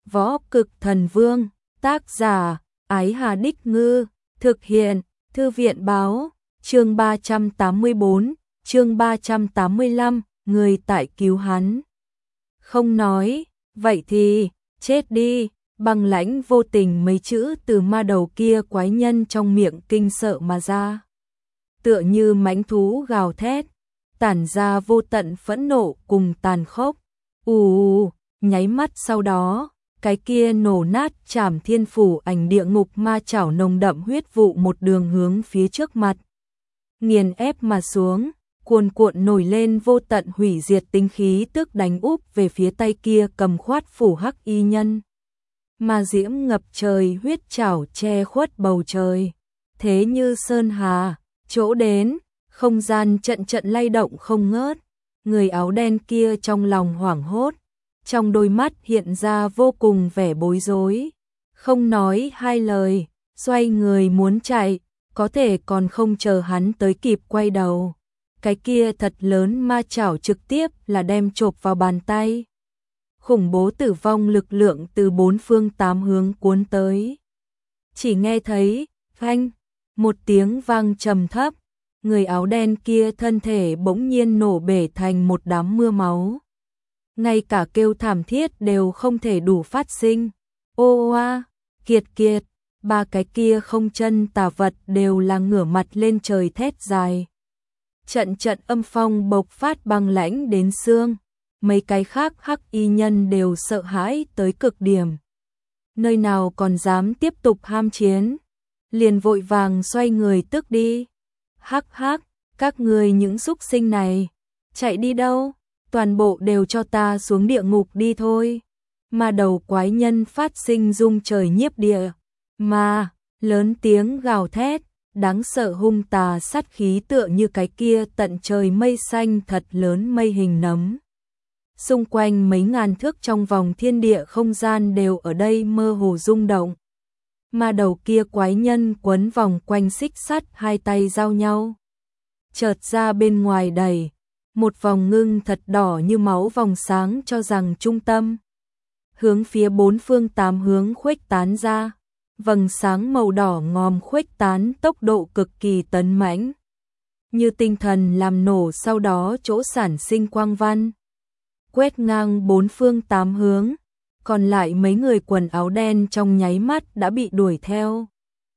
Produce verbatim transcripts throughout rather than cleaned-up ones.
Võ Cực Thần Vương, tác giả, Ái Hà Đích Ngư, thực hiện, Thư viện báo, chương ba trăm tám mươi bốn, chương ba trăm tám mươi lăm, người tại cứu hắn. Không nói, vậy thì, chết đi, Băng Lãnh vô tình mấy chữ từ ma đầu kia quái nhân trong miệng kinh sợ mà ra. Tựa như mãnh thú gào thét, tản ra vô tận phẫn nộ cùng tàn khốc. Ù, nháy mắt sau đó, cái kia nổ nát Trảm Thiên Phủ ảnh địa ngục ma chảo nồng đậm huyết vụ một đường hướng phía trước mặt. Nghiền ép mà xuống, cuồn cuộn nổi lên vô tận hủy diệt tinh khí tức đánh úp về phía tay kia cầm khoát phủ hắc y nhân. Ma diễm ngập trời huyết chảo che khuất bầu trời, thế như sơn hà, chỗ đến, không gian trận trận lay động không ngớt. Người áo đen kia trong lòng hoảng hốt, trong đôi mắt hiện ra vô cùng vẻ bối rối, không nói hai lời, xoay người muốn chạy, có thể còn không chờ hắn tới kịp quay đầu. Cái kia thật lớn ma chảo trực tiếp là đem chộp vào bàn tay. Khủng bố tử vong lực lượng từ bốn phương tám hướng cuốn tới. Chỉ nghe thấy, phanh, một tiếng vang trầm thấp, người áo đen kia thân thể bỗng nhiên nổ bể thành một đám mưa máu. Ngay cả kêu thảm thiết đều không thể đủ phát sinh. Ô oa, kiệt kiệt, ba cái kia không chân tà vật đều là ngửa mặt lên trời thét dài. Trận trận âm phong bộc phát băng lãnh đến xương, mấy cái khác hắc y nhân đều sợ hãi tới cực điểm. Nơi nào còn dám tiếp tục ham chiến, liền vội vàng xoay người tức đi. Hắc hắc, các người những súc sinh này, chạy đi đâu, toàn bộ đều cho ta xuống địa ngục đi thôi. Ma đầu quái nhân phát sinh rung trời nhiếp địa, mà, lớn tiếng gào thét, đáng sợ hung tà sát khí tựa như cái kia tận trời mây xanh thật lớn mây hình nấm. Xung quanh mấy ngàn thước trong vòng thiên địa không gian đều ở đây mơ hồ rung động. Ma đầu kia quái nhân quấn vòng quanh xích sắt hai tay giao nhau. Chợt ra bên ngoài đầy, một vòng ngưng thật đỏ như máu vòng sáng cho rằng trung tâm. Hướng phía bốn phương tám hướng khuếch tán ra, vầng sáng màu đỏ ngòm khuếch tán tốc độ cực kỳ tấn mãnh. Như tinh thần làm nổ sau đó chỗ sản sinh quang văn. Quét ngang bốn phương tám hướng, còn lại mấy người quần áo đen trong nháy mắt đã bị đuổi theo.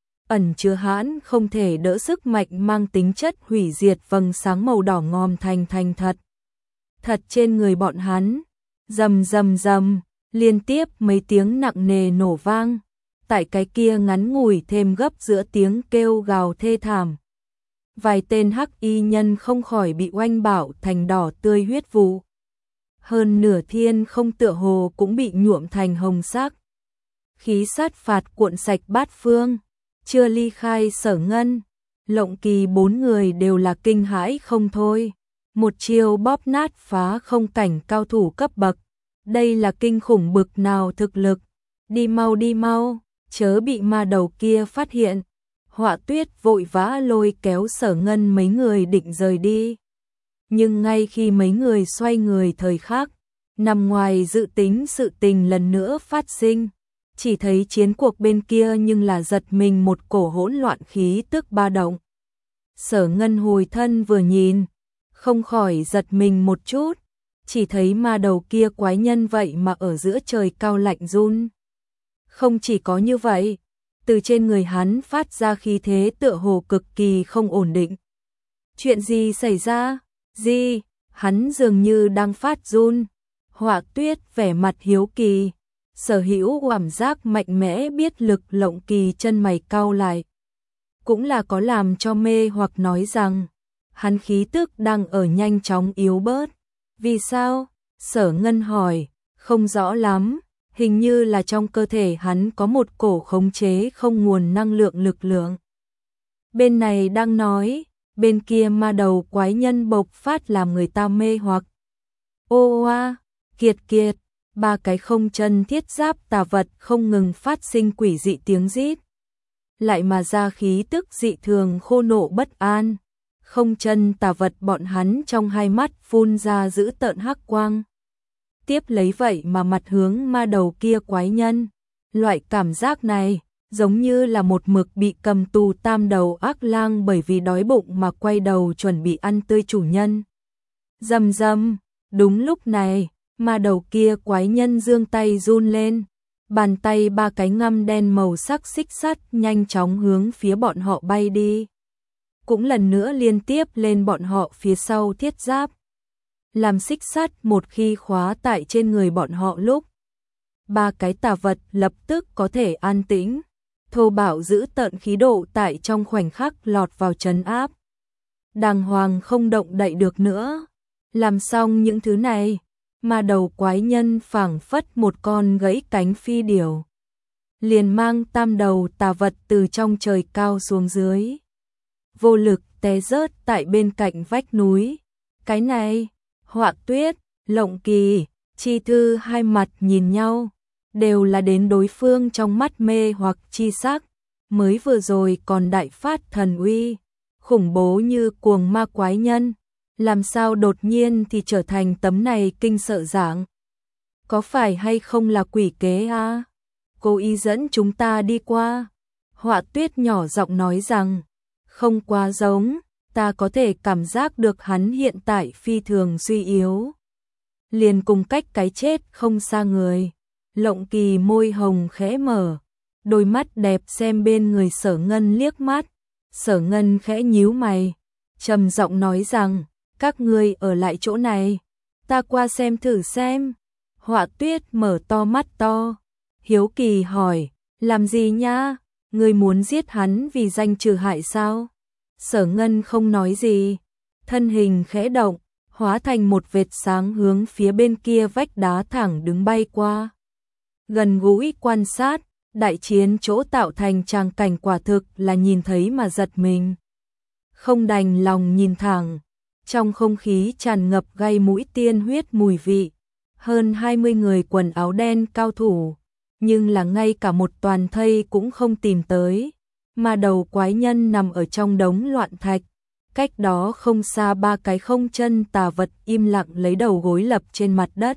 Ẩn chứa hãn không thể đỡ sức mạnh mang tính chất hủy diệt vầng sáng màu đỏ ngòm thành thành thật. Thật trên người bọn hắn, rầm rầm rầm, liên tiếp mấy tiếng nặng nề nổ vang, tại cái kia ngắn ngủi thêm gấp giữa tiếng kêu gào thê thảm. Vài tên hắc y nhân không khỏi bị oanh bạo thành đỏ tươi huyết vụ. Hơn nửa thiên không tựa hồ cũng bị nhuộm thành hồng sắc. Khí sát phạt cuộn sạch bát phương, chưa ly khai Sở Ngân, Lộng Kỳ bốn người đều là kinh hãi không thôi. Một chiêu bóp nát phá không cảnh cao thủ cấp bậc. Đây là kinh khủng bực nào thực lực. Đi mau đi mau, chớ bị ma đầu kia phát hiện. Họa Tuyết vội vã lôi kéo Sở Ngân mấy người định rời đi. Nhưng ngay khi mấy người xoay người thời khắc, nằm ngoài dự tính sự tình lần nữa phát sinh. Chỉ thấy chiến cuộc bên kia nhưng là giật mình một cổ hỗn loạn khí tức ba động. Sở Ngân hồi thân vừa nhìn, không khỏi giật mình một chút, chỉ thấy ma đầu kia quái nhân vậy mà ở giữa trời cao lạnh run. Không chỉ có như vậy, từ trên người hắn phát ra khí thế tựa hồ cực kỳ không ổn định. Chuyện gì xảy ra? Gì? Hắn dường như đang phát run. Họa Tuyết vẻ mặt hiếu kỳ. Sở Hữu cảm giác mạnh mẽ biết lực Lộng Kỳ chân mày cau lại. Cũng là có làm cho mê hoặc nói rằng, hắn khí tức đang ở nhanh chóng yếu bớt. Vì sao? Sở Ngân hỏi, không rõ lắm, hình như là trong cơ thể hắn có một cổ khống chế không nguồn năng lượng lực lượng. Bên này đang nói, bên kia ma đầu quái nhân bộc phát làm người ta mê hoặc. Ô oa, kiệt kiệt. Ba cái không chân thiết giáp tà vật không ngừng phát sinh quỷ dị tiếng rít. Lại mà ra khí tức dị thường khô nộ bất an. Không chân tà vật bọn hắn trong hai mắt phun ra dữ tợn hắc quang. tiếp lấy vậy mà mặt hướng ma đầu kia quái nhân. Loại cảm giác này giống như là một mực bị cầm tù tam đầu ác lang bởi vì đói bụng mà quay đầu chuẩn bị ăn tươi chủ nhân. Rầm rầm, đúng lúc này, ma đầu kia quái nhân giương tay run lên, bàn tay ba cái ngăm đen màu sắc xích sắt nhanh chóng hướng phía bọn họ bay đi. Cũng lần nữa liên tiếp lên bọn họ phía sau thiết giáp. Làm xích sắt một khi khóa tại trên người bọn họ lúc, ba cái tà vật lập tức có thể an tĩnh. Thô bạo giữ tợn khí độ tại trong khoảnh khắc lọt vào trấn áp. Đàng hoàng không động đậy được nữa. Làm xong những thứ này, mà đầu quái nhân phảng phất một con gãy cánh phi điểu. Liền mang tam đầu tà vật từ trong trời cao xuống dưới. Vô lực té rớt tại bên cạnh vách núi. Cái này, Họa Tuyết, Lộng Kỳ, Chi Thư hai mặt nhìn nhau. Đều là đến đối phương trong mắt mê hoặc chi sắc, mới vừa rồi còn đại phát thần uy, khủng bố như cuồng ma quái nhân, làm sao đột nhiên thì trở thành tấm này kinh sợ dạng. Có phải hay không là quỷ kế à? Cô y dẫn chúng ta đi qua. Họa Tuyết nhỏ giọng nói rằng, không quá giống, ta có thể cảm giác được hắn hiện tại phi thường suy yếu. Liền cùng cách cái chết không xa người. Lộng Kỳ môi hồng khẽ mở, đôi mắt đẹp xem bên người Sở Ngân liếc mắt. Sở Ngân khẽ nhíu mày, trầm giọng nói rằng, các ngươi ở lại chỗ này, ta qua xem thử xem. Họa Tuyết mở to mắt to, hiếu kỳ hỏi, làm gì nha, ngươi muốn giết hắn vì danh trừ hại sao? Sở Ngân không nói gì, thân hình khẽ động, hóa thành một vệt sáng hướng phía bên kia vách đá thẳng đứng bay qua. Gần gũi quan sát, đại chiến chỗ tạo thành tràng cảnh quả thực là nhìn thấy mà giật mình. Không đành lòng nhìn thẳng, trong không khí tràn ngập gây mũi tiên huyết mùi vị. Hơn hai mươi người quần áo đen cao thủ, nhưng là ngay cả một toàn thây cũng không tìm tới. Mà đầu quái nhân nằm ở trong đống loạn thạch, cách đó không xa ba cái không chân tà vật im lặng lấy đầu gối lập trên mặt đất.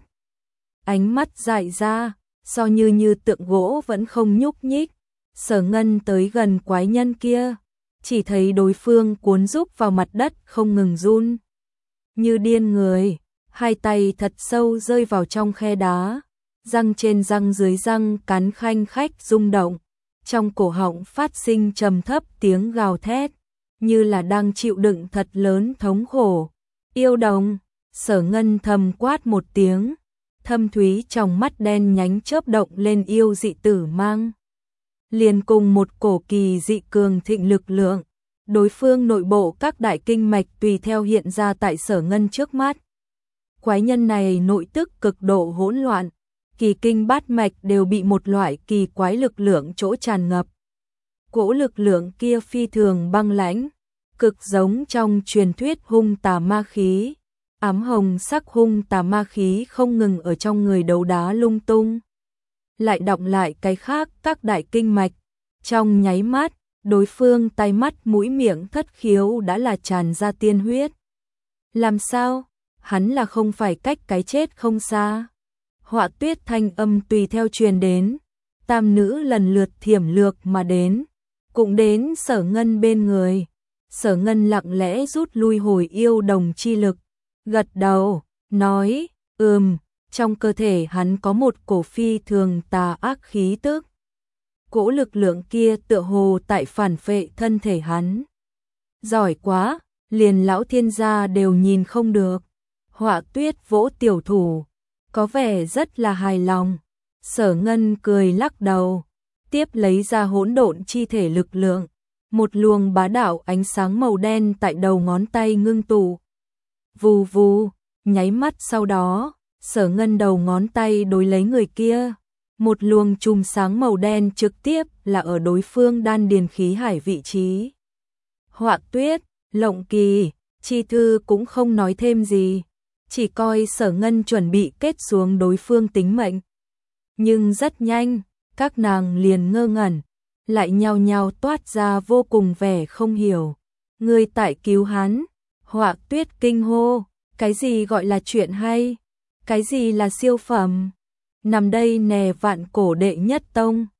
Ánh mắt dại ra, so như như tượng gỗ vẫn không nhúc nhích. Sở Ngân tới gần quái nhân kia, chỉ thấy đối phương cuốn rúc vào mặt đất không ngừng run. Như điên người, hai tay thật sâu rơi vào trong khe đá, răng trên răng dưới răng cắn khanh khách rung động. Trong cổ họng phát sinh trầm thấp tiếng gào thét, như là đang chịu đựng thật lớn thống khổ. Yêu đồng, Sở Ngân thầm quát một tiếng, thâm thúy trong mắt đen nhánh chớp động lên yêu dị tử mang. Liền cùng một cổ kỳ dị cường thịnh lực lượng, đối phương nội bộ các đại kinh mạch tùy theo hiện ra tại Sở Ngân trước mắt. Quái nhân này nội tức cực độ hỗn loạn, kỳ kinh bát mạch đều bị một loại kỳ quái lực lượng chỗ tràn ngập. Cỗ lực lượng kia phi thường băng lãnh, cực giống trong truyền thuyết hung tà ma khí. Ám hồng sắc hung tà ma khí không ngừng ở trong người đấu đá lung tung. Lại động lại cái khác các đại kinh mạch. Trong nháy mắt, đối phương tay mắt mũi miệng thất khiếu đã là tràn ra tiên huyết. Làm sao? Hắn là không phải cách cái chết không xa. Họa Tuyết thanh âm tùy theo truyền đến. Tam nữ lần lượt thiểm lược mà đến, cũng đến Sở Ngân bên người. Sở Ngân lặng lẽ rút lui hồi yêu đồng chi lực, gật đầu, nói, ừm, trong cơ thể hắn có một cổ phi thường tà ác khí tức. Cỗ lực lượng kia tựa hồ tại phản phệ thân thể hắn. Giỏi quá, liền lão thiên gia đều nhìn không được. Họa Tuyết vỗ tiểu thủ, có vẻ rất là hài lòng. Sở Ngân cười lắc đầu, tiếp lấy ra hỗn độn chi thể lực lượng. Một luồng bá đạo ánh sáng màu đen tại đầu ngón tay ngưng tụ. Vù vù, nháy mắt sau đó, Sở Ngân đầu ngón tay đối lấy người kia. Một luồng chùm sáng màu đen trực tiếp là ở đối phương đan điền khí hải vị trí. Họa Tuyết, Lộng Kỳ, Chi Thư cũng không nói thêm gì, chỉ coi Sở Ngân chuẩn bị kết xuống đối phương tính mệnh. Nhưng rất nhanh, các nàng liền ngơ ngẩn, lại nhao nhao toát ra vô cùng vẻ không hiểu. Người tại cứu hắn, Họa Tuyết kinh hô, cái gì gọi là chuyện hay? Cái gì là siêu phẩm? Nằm đây nè, vạn cổ đệ nhất tông.